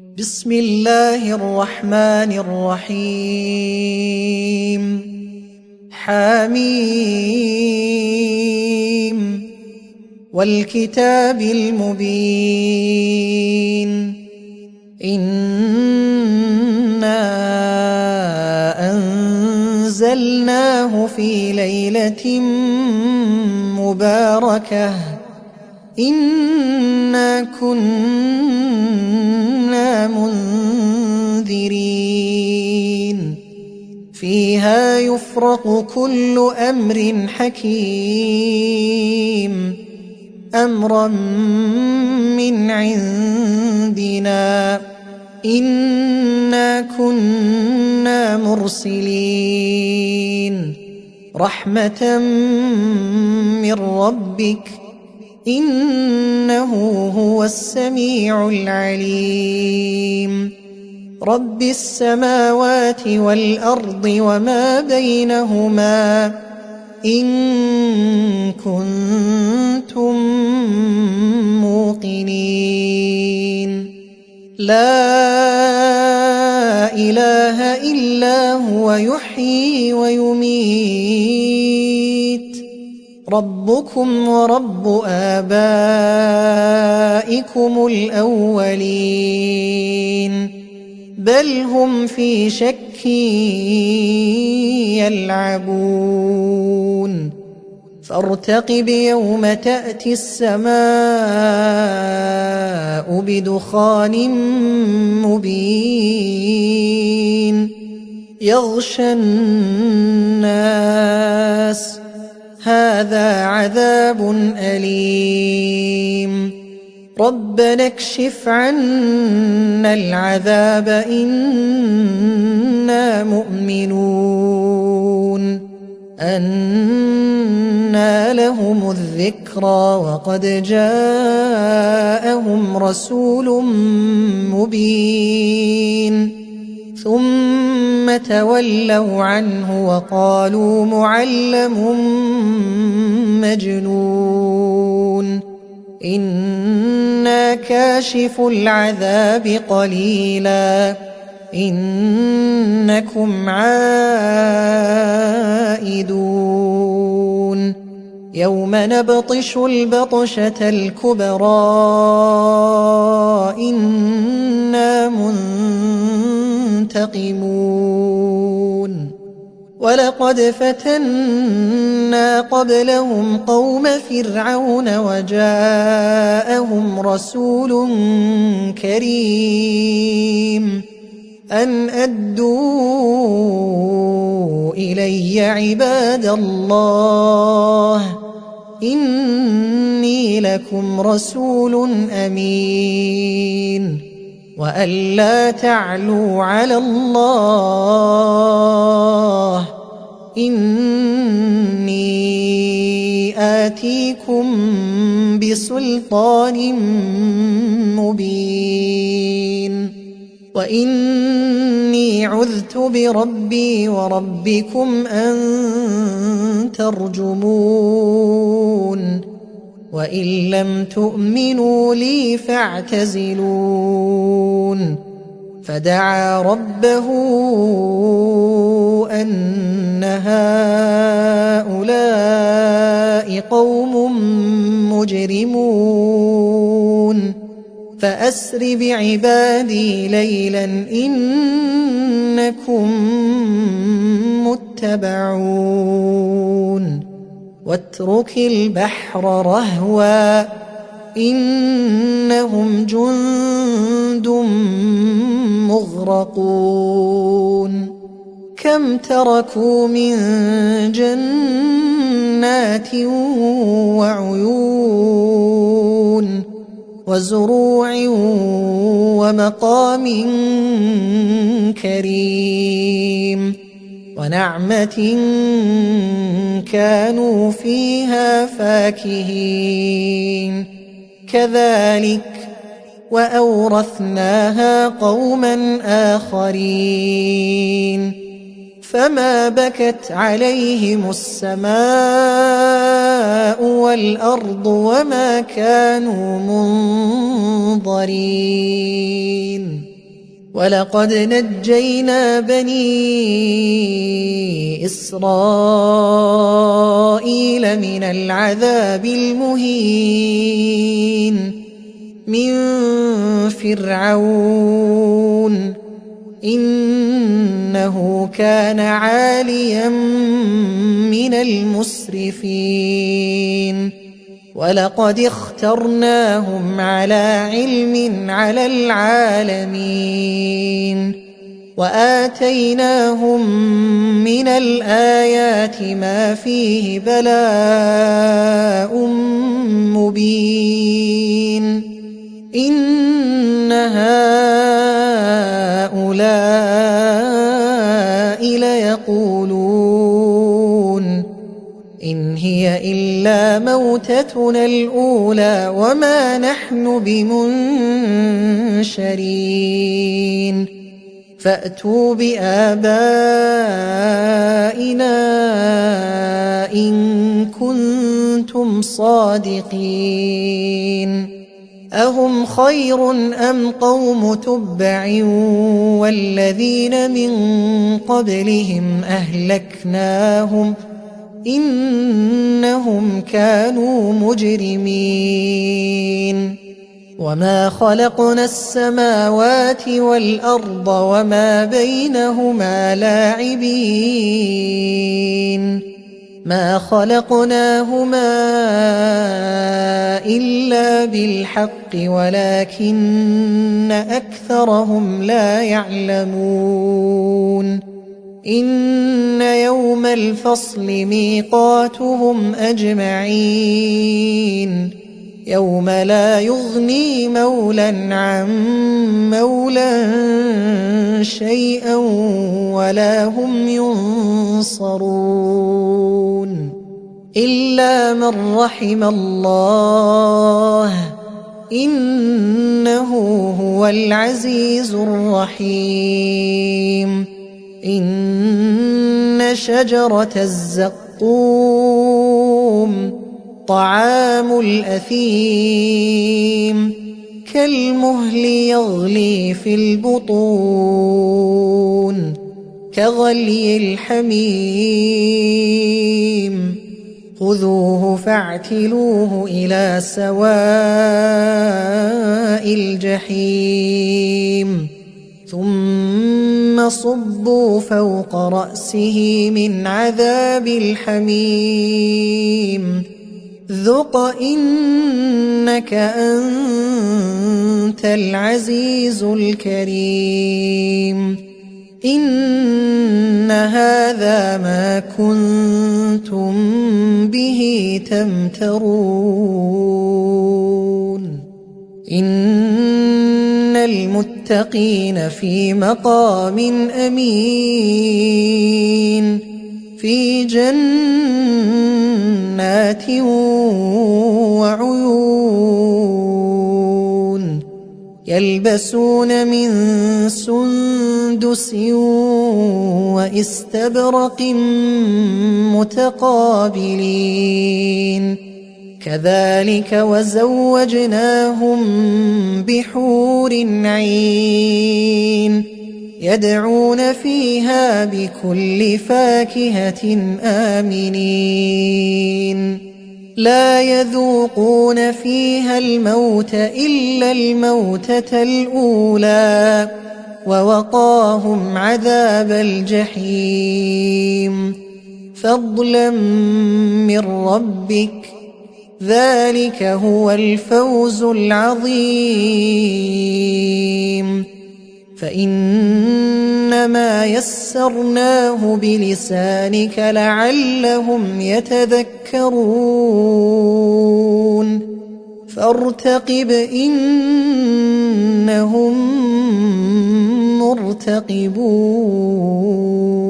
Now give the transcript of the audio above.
بسم الله الرحمن الرحيم حميم والكتاب المبين إنا أنزلناه في ليلة مباركة إنا كنا منذرين فيها يفرق كل أمر حكيم أمرا من عندنا إنا كنا مرسلين رحمة من ربك إنه هو السميع العليم رب السماوات والأرض وما بينهما إن كنتم موقنين لا إله إلا هو يحيي ويميت ربكم ورب آبائكم الأولين بل هم في شك يلعبون فارتقب يوم تأتي السماء بدخان مبين يغشى الناس هذا عذاب أليم ربنا اكشف عنا العذاب إنا مؤمنون أنى لهم الذكرى وقد جاءهم رسول مبين ثم تولوا عنه وقالوا معلم مجنون إنا كاشف العذاب قليلا إنكم عائدون يوم نبطش البطشة الكبرى إنا منتقمون ولقد فتنا قبلهم قوم فرعون وجاءهم رسول كريم أن أدوا إلي عباد الله إني لكم رسول أمين وأن لا تعلوا على الله إني آتيكم بسلطان مبين وإني عذت بربي وربكم أن ترجمون وإن لم تؤمنوا لي فاعتزلون فدعا ربه أن هؤلاء قوم مجرمون فأسر بعبادي ليلا إنكم متبعون واترك البحر رهوا إنهم جند مغرقون كم تركوا من جنات وعيون وزروع ومقام كريم ونعمة كانوا فيها فاكهين كذلك وأورثناها قوما آخرين فما بكت عليهم السماء والأرض وما كانوا منظرين ولقد نجينا بني إسرائيل من العذاب المهين من فرعون إنه كان عاليا من المسرفين ولقد اخترناهم على علم على العالمين وآتيناهم من الآيات ما فيه بلاء مبين إن هؤلاء ليقولون إن هي إلا موتتنا الأولى وما نحن بمنشرين فأتوا بآبائنا إن كنتم صادقين أهم خير أم قوم تبع والذين من قبلهم أهلكناهم إنهم كانوا مجرمين وما خلقنا السماوات والأرض وما بينهما لاعبين ما خلقناهما إلا بالحق ولكن أكثرهم لا يعلمون إن يوم الفصل ميقاتهم أجمعين يوم لا يغني مولى عن مولى شيئا ولا هم ينصرون إلا من رحم الله إنه هو العزيز الرحيم إن شجرة الزقوم طعام الأثيم كالمهل يغلي في البطون كغلي الحميم خذوه فاعتلوه إلى سواء الجحيم ثم صبوا فوق رأسه من عذاب الحميم ذق إنك أنت العزيز الكريم إن هذا ما كنتم به تمترون إن المتقين في مقام أمين في جنات وعيون يلبسون من سندس واستبرق متقابلين كذلك وزوجناهم بحور عين يدعون فيها بكل فاكهة آمنين لا يذوقون فيها الموت إلا الموتة الأولى ووقاهم عذاب الجحيم فضلا من ربك ذلك هو الفوز العظيم فإنما يسرناه بلسانك لعلهم يتذكرون فارتقب إنهم مرتقبون